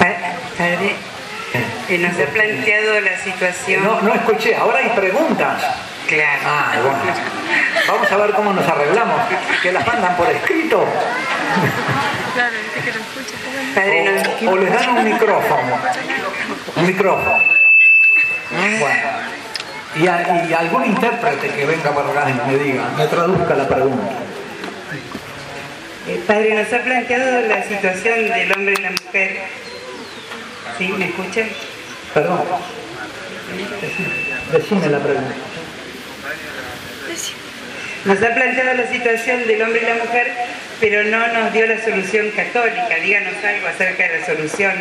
Padre, nos ha planteado la situación... No escuché, ahora hay preguntas. Claro. Bueno. Vamos a ver cómo nos arreglamos. Que las mandan por escrito. Claro, dice que lo escucha. Padre, O les dan un micrófono. Un micrófono. Bueno. Y algún intérprete que venga para acá y me diga, me traduzca la pregunta. Padre, nos ha planteado la situación del hombre y la mujer. ¿Sí? ¿Me escuchan? Perdón. Decime la pregunta. Nos ha planteado la situación del hombre y la mujer, pero no nos dio la solución católica. Díganos algo acerca de la solución.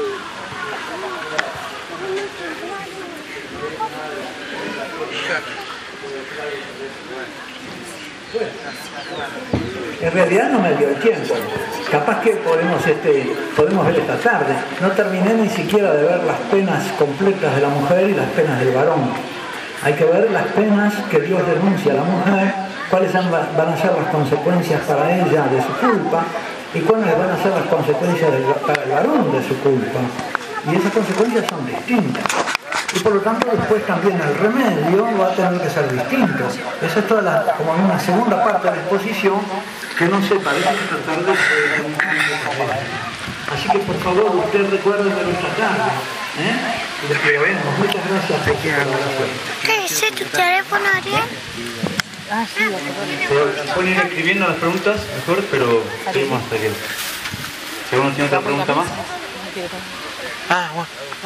En realidad no me dio el tiempo. Capaz que podemos ver esta tarde. No terminé ni siquiera de ver las penas completas de la mujer y las penas del varón. Hay que ver las penas que Dios denuncia a la mujer, cuáles van a ser las consecuencias para ella de su culpa y cuáles van a ser las consecuencias para el varón de su culpa. Y esas consecuencias son distintas. Y por lo tanto después también el remedio va a tener que ser distinto. Esa es toda como una segunda parte de la exposición que no se parece tratar de... Así que por favor usted recuerde de nuestra tarde. Y les vemos. Muchas gracias por su colaboración. ¿Qué es tu teléfono, Ariel? Pueden ir escribiendo las preguntas mejor, pero seguimos hasta que... Si alguno tiene otra pregunta más. Bueno.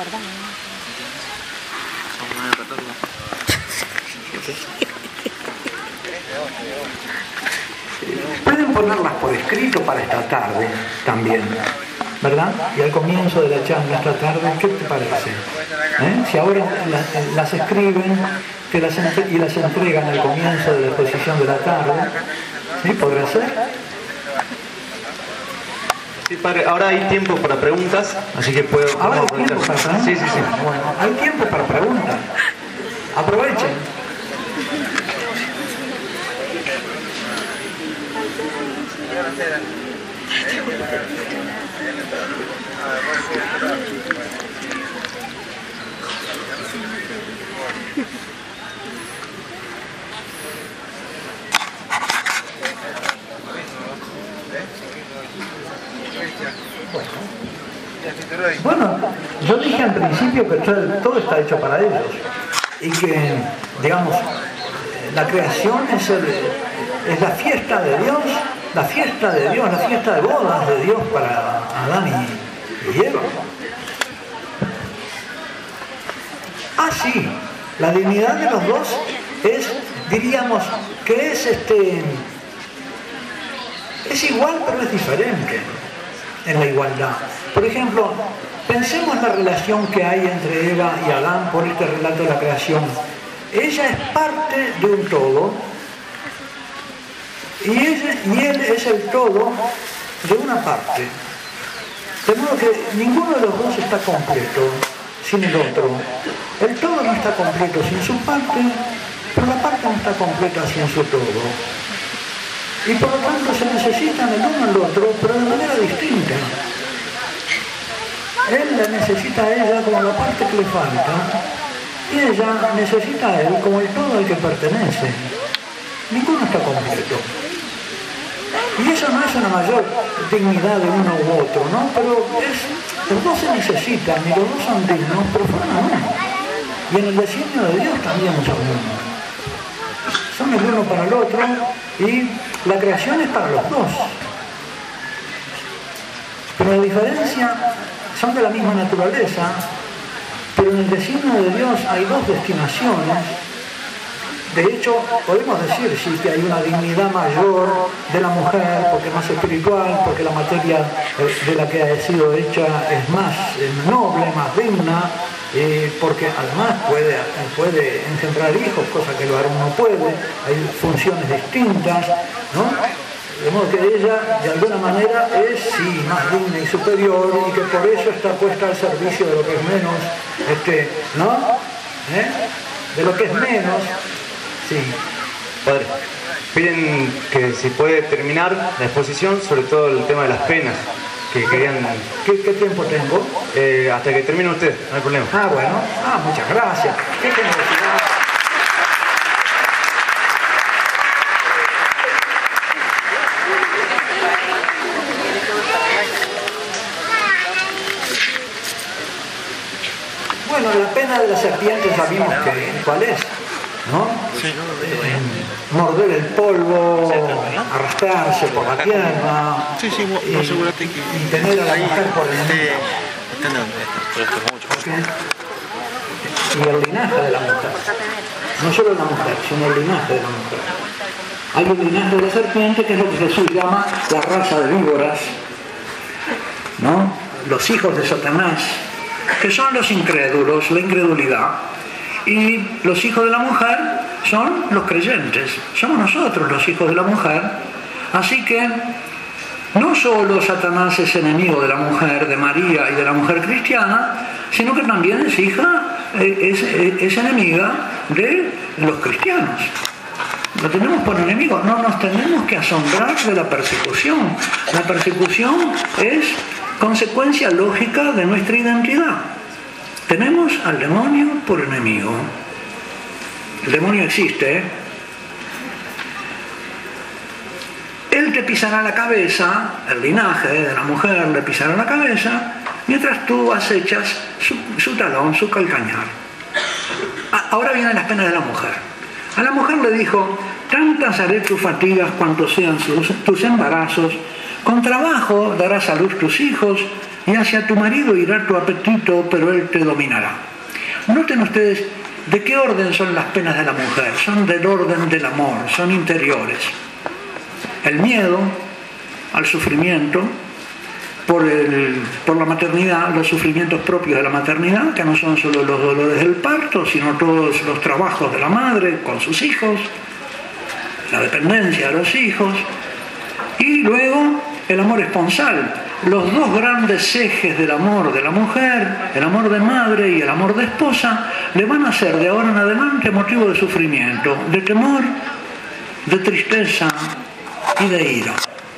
Pueden ponerlas por escrito para esta tarde también, ¿verdad? Y al comienzo de la charla esta tarde, ¿qué te parece? Si ahora las escriben y las entregan al comienzo de la exposición de la tarde, ¿sí? ¿Podrá ser? Sí, padre, ahora hay tiempo para preguntas, así que puedo... ¿Ahora hay tiempo para preguntas? Sí. Bueno, hay tiempo para preguntas. Aprovechen. Bueno, yo dije al principio que todo está hecho para ellos y que, digamos, la creación es la fiesta de Dios, la fiesta de bodas de Dios para Adán y Eva. Sí, la dignidad de los dos diríamos que es igual pero es diferente en la igualdad. Por ejemplo, pensemos la relación que hay entre Eva y Adán por este relato de la creación. Ella es parte de un todo y él es el todo de una parte. De modo que ninguno de los dos está completo sin el otro. El todo no está completo sin su parte, pero la parte no está completa sin su todo. Y por lo tanto se necesitan el uno al otro, pero de manera distinta. Él la necesita a ella como la parte que le falta, y ella necesita a él como el todo al que pertenece. Ninguno está completo. Y eso no es una mayor dignidad de uno u otro, ¿no? Pero los dos se necesitan y los dos son dignos, pero forman uno. Y en el designio de Dios también son uno. Son el uno para el otro y la creación es para los dos. Pero la diferencia, son de la misma naturaleza, pero en el designio de Dios hay dos destinaciones. De hecho, podemos decir sí que hay una dignidad mayor de la mujer, porque es más espiritual, porque la materia de la que ha sido hecha es más noble, más digna, porque además puede engendrar hijos, cosa que el varón no puede, hay funciones distintas, ¿no? De modo que ella, de alguna manera, es sí más digna y superior, y que por eso está puesta al servicio de lo que es menos, ¿no? De lo que es menos. Sí. Padre, piden que si puede terminar la exposición, sobre todo el tema de las penas. que querían... ¿Qué tiempo tengo? Hasta que termine usted, no hay problema. Ah, bueno. Ah, muchas gracias. Qué generosidad. Bueno, la pena de la serpiente sabemos cuál es, ¿no? Sí. Morder el polvo, arrastrarse por la tierra, Sí, sí, vos asegurate que... y tener a la mujer por el enemigo. Y el linaje de la mujer. No solo la mujer, sino el linaje de la mujer. Hay un linaje de la serpiente que es lo que Jesús llama la raza de víboras, ¿no? Los hijos de Satanás, que son los incrédulos, la incredulidad. Y los hijos de la mujer son los creyentes, somos nosotros los hijos de la mujer. Así que no solo Satanás es enemigo de la mujer, de María y de la mujer cristiana, sino que también es hija, es enemiga de los cristianos. Lo tenemos por enemigo, no nos tenemos que asombrar de la persecución. La persecución es consecuencia lógica de nuestra identidad. Tenemos al demonio por enemigo. El demonio existe, ¿eh? Él te pisará la cabeza, el linaje de la mujer le pisará la cabeza, mientras tú acechas su talón, su calcañar. Ahora vienen las penas de la mujer. A la mujer le dijo: tantas haré tus fatigas cuanto sean tus embarazos, con trabajo darás a luz tus hijos, y hacia tu marido irá tu apetito, pero él te dominará. Noten ustedes de qué orden son las penas de la mujer. Son del orden del amor, son interiores. El miedo al sufrimiento por la maternidad, los sufrimientos propios de la maternidad, que no son solo los dolores del parto, sino todos los trabajos de la madre con sus hijos, la dependencia de los hijos, y luego el amor esponsal. Los dos grandes ejes del amor de la mujer, el amor de madre y el amor de esposa, le van a ser de ahora en adelante motivo de sufrimiento, de temor, de tristeza y de ira.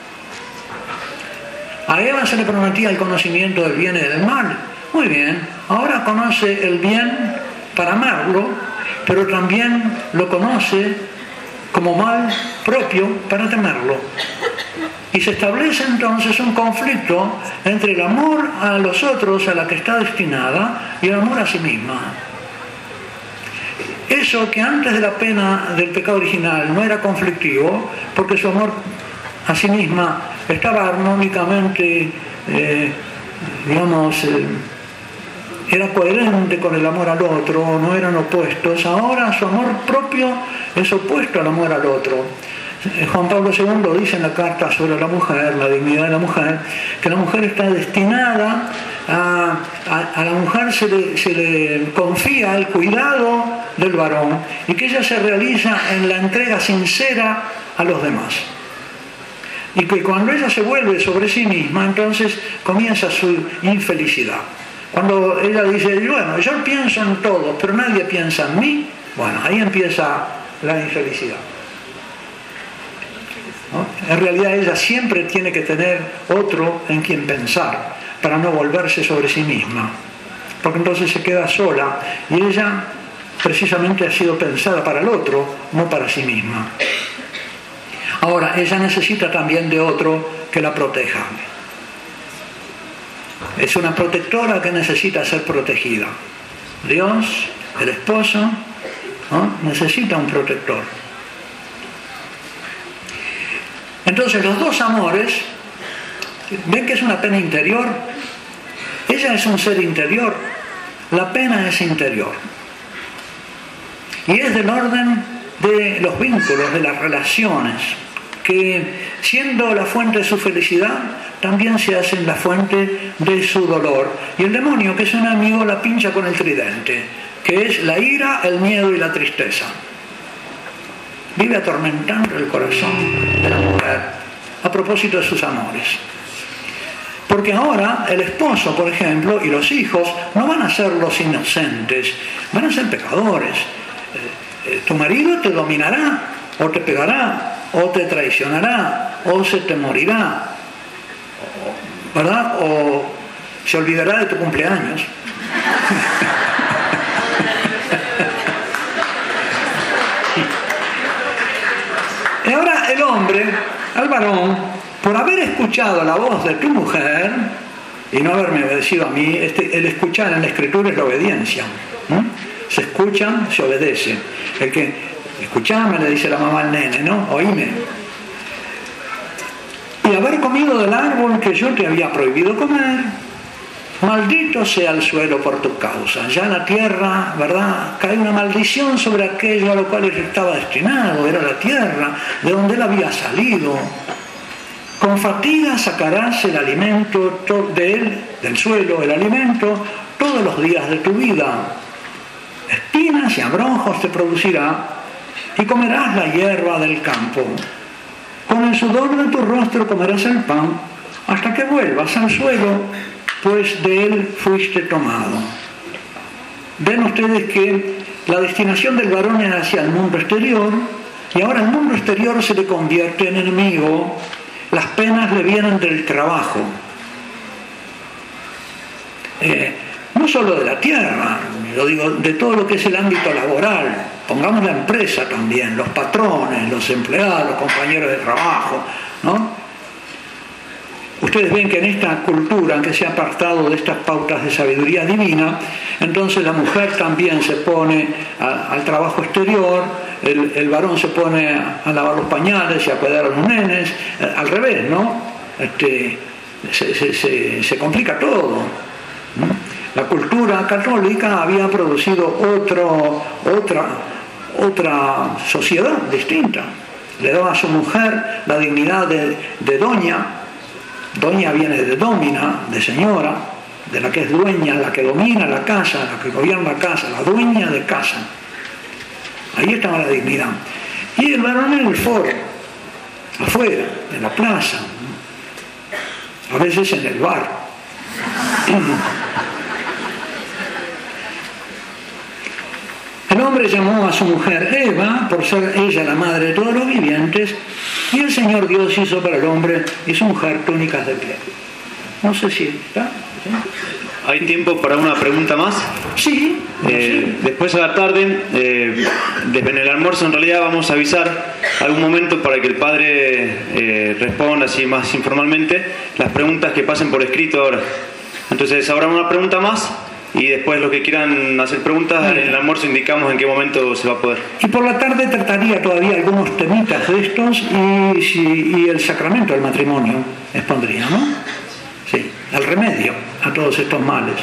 A Eva se le prometía el conocimiento del bien y del mal. Muy bien, ahora conoce el bien para amarlo, pero también lo conoce como mal propio para temerlo. Y se establece entonces un conflicto entre el amor a los otros, a la que está destinada, y el amor a sí misma. Eso que antes de la pena del pecado original no era conflictivo, porque su amor a sí misma estaba armónicamente, era coherente con el amor al otro, no eran opuestos. Ahora su amor propio es opuesto al amor al otro. Juan Pablo II dice en la carta sobre la mujer, la dignidad de la mujer, que la mujer está destinada a la mujer se le confía el cuidado del varón, y que ella se realiza en la entrega sincera a los demás. Y que cuando ella se vuelve sobre sí misma, entonces comienza su infelicidad. Cuando ella dice: bueno, yo pienso en todo, pero nadie piensa en mí, bueno, ahí empieza la infelicidad. ¿No? En realidad ella siempre tiene que tener otro en quien pensar, para no volverse sobre sí misma, porque entonces se queda sola, y ella precisamente ha sido pensada para el otro, no para sí misma. Ahora, ella necesita también de otro que la proteja. Es una protectora que necesita ser protegida. Dios, el esposo, ¿no?, necesita un protector. Entonces los dos amores, ven que es una pena interior. Ella es un ser interior, la pena es interior. Y es del orden de los vínculos, de las relaciones, que siendo la fuente de su felicidad, también se hacen la fuente de su dolor. Y el demonio, que es un amigo, la pincha con el tridente, que es la ira, el miedo y la tristeza. Vive atormentando el corazón de la mujer a propósito de sus amores. Porque ahora el esposo, por ejemplo, y los hijos no van a ser los inocentes, van a ser pecadores. Tu marido te dominará, o te pegará, o te traicionará, o se te morirá. ¿verdad? O se olvidará de tu cumpleaños. Y ahora el hombre, al varón, por haber escuchado la voz de tu mujer y no haberme obedecido a mí, el escuchar en la escritura es la obediencia. Se escucha, se obedece. El que escuchame, le dice la mamá al nene, ¿no? Oíme. Y haber comido del árbol que yo te había prohibido comer, maldito sea el suelo por tu causa. Ya en la tierra, ¿verdad?, cae una maldición sobre aquello a lo cual él estaba destinado. Era la tierra de donde él había salido. Con fatiga sacarás el alimento de él, del suelo, el alimento, todos los días de tu vida. Espinas y abrojos te producirá, y comerás la hierba del campo. Con el sudor de tu rostro comerás el pan, hasta que vuelvas al suelo, pues de él fuiste tomado. Ven ustedes que la destinación del varón es hacia el mundo exterior, y ahora el mundo exterior se le convierte en enemigo. Las penas le vienen del trabajo, no solo de la tierra, yo digo, de todo lo que es el ámbito laboral. Pongamos la empresa también, los patrones, los empleados, los compañeros de trabajo, ¿no? Ustedes ven que en esta cultura, que se ha apartado de estas pautas de sabiduría divina, entonces la mujer también se pone al trabajo exterior, el varón se pone a lavar los pañales y a cuidar a los nenes, al revés, ¿no? Se complica todo. La cultura católica había producido otra sociedad distinta. Le daba a su mujer la dignidad de doña. Doña viene de domina, de señora, de la que es dueña, la que domina la casa, la que gobierna la casa, la dueña de casa. Ahí estaba la dignidad. Y el varón en el foro, afuera, en la plaza, a veces en el bar. El hombre llamó a su mujer Eva, por ser ella la madre de todos los vivientes, y el Señor Dios hizo para el hombre y su mujer túnicas de piel. No sé si está. ¿Sí? ¿Hay tiempo para una pregunta más? Sí. Después a la tarde, en el almuerzo en realidad vamos a avisar algún momento para que el padre responda así más informalmente las preguntas que pasen por escrito ahora. Entonces habrá una pregunta más. Y después los que quieran hacer preguntas, en el almuerzo indicamos en qué momento se va a poder. Y por la tarde trataría todavía algunos temitas de estos y el sacramento del matrimonio expondría, ¿no? Sí, el remedio a todos estos males.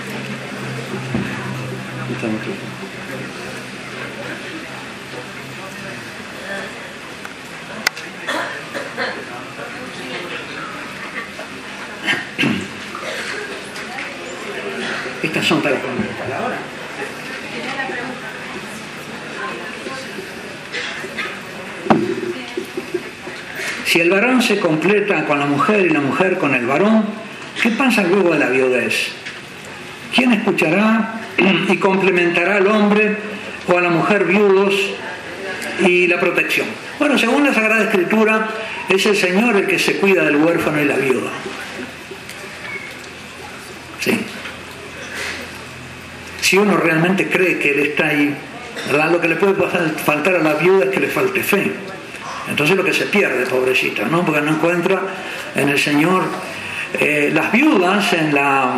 Estas son para ahora. Si el varón se completa con la mujer y la mujer con el varón, ¿qué pasa luego de la viudez? ¿Quién escuchará y complementará al hombre o a la mujer viudos y la protección? Bueno, según la Sagrada Escritura, es el Señor el que se cuida del huérfano y la viuda. Sí. Si uno realmente cree que Él está ahí, ¿verdad? Lo que le puede faltar a la viuda es que le falte fe. Entonces lo que se pierde, pobrecita, ¿no? Porque no encuentra en el Señor. Las viudas en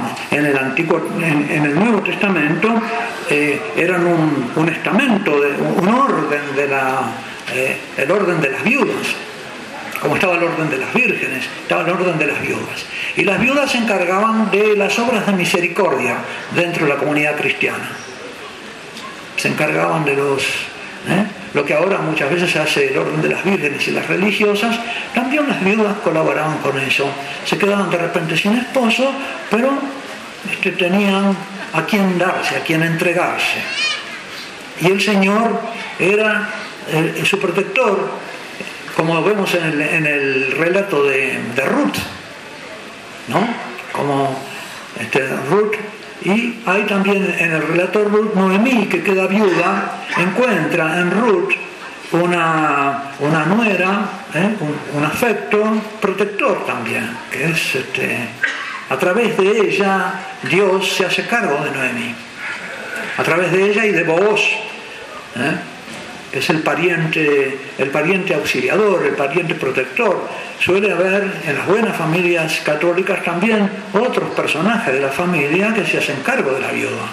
el Nuevo Testamento eran un estamento, un orden el orden de las viudas. Como estaba el orden de las vírgenes, estaba el orden de las viudas. Y las viudas se encargaban de las obras de misericordia dentro de la comunidad cristiana. Se encargaban de lo que ahora muchas veces se hace el orden de las vírgenes y las religiosas. También las viudas colaboraban con eso. Se quedaban de repente sin esposo, pero tenían a quien darse, a quien entregarse. Y el Señor era su protector, como vemos en el relato de Ruth, ¿no? Como Ruth, y hay también en el relato de Ruth, Noemí, que queda viuda, encuentra en Ruth una nuera, un afecto protector también, que es a través de ella Dios se hace cargo de Noemí, a través de ella y de Booz, que es el pariente auxiliador, el pariente protector. Suele haber en las buenas familias católicas también otros personajes de la familia que se hacen cargo de la viuda,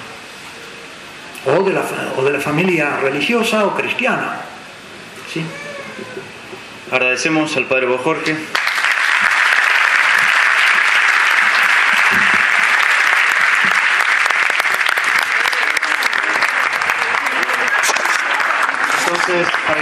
o de la familia religiosa o cristiana. ¿Sí? Agradecemos al Padre Bojorge. Entonces,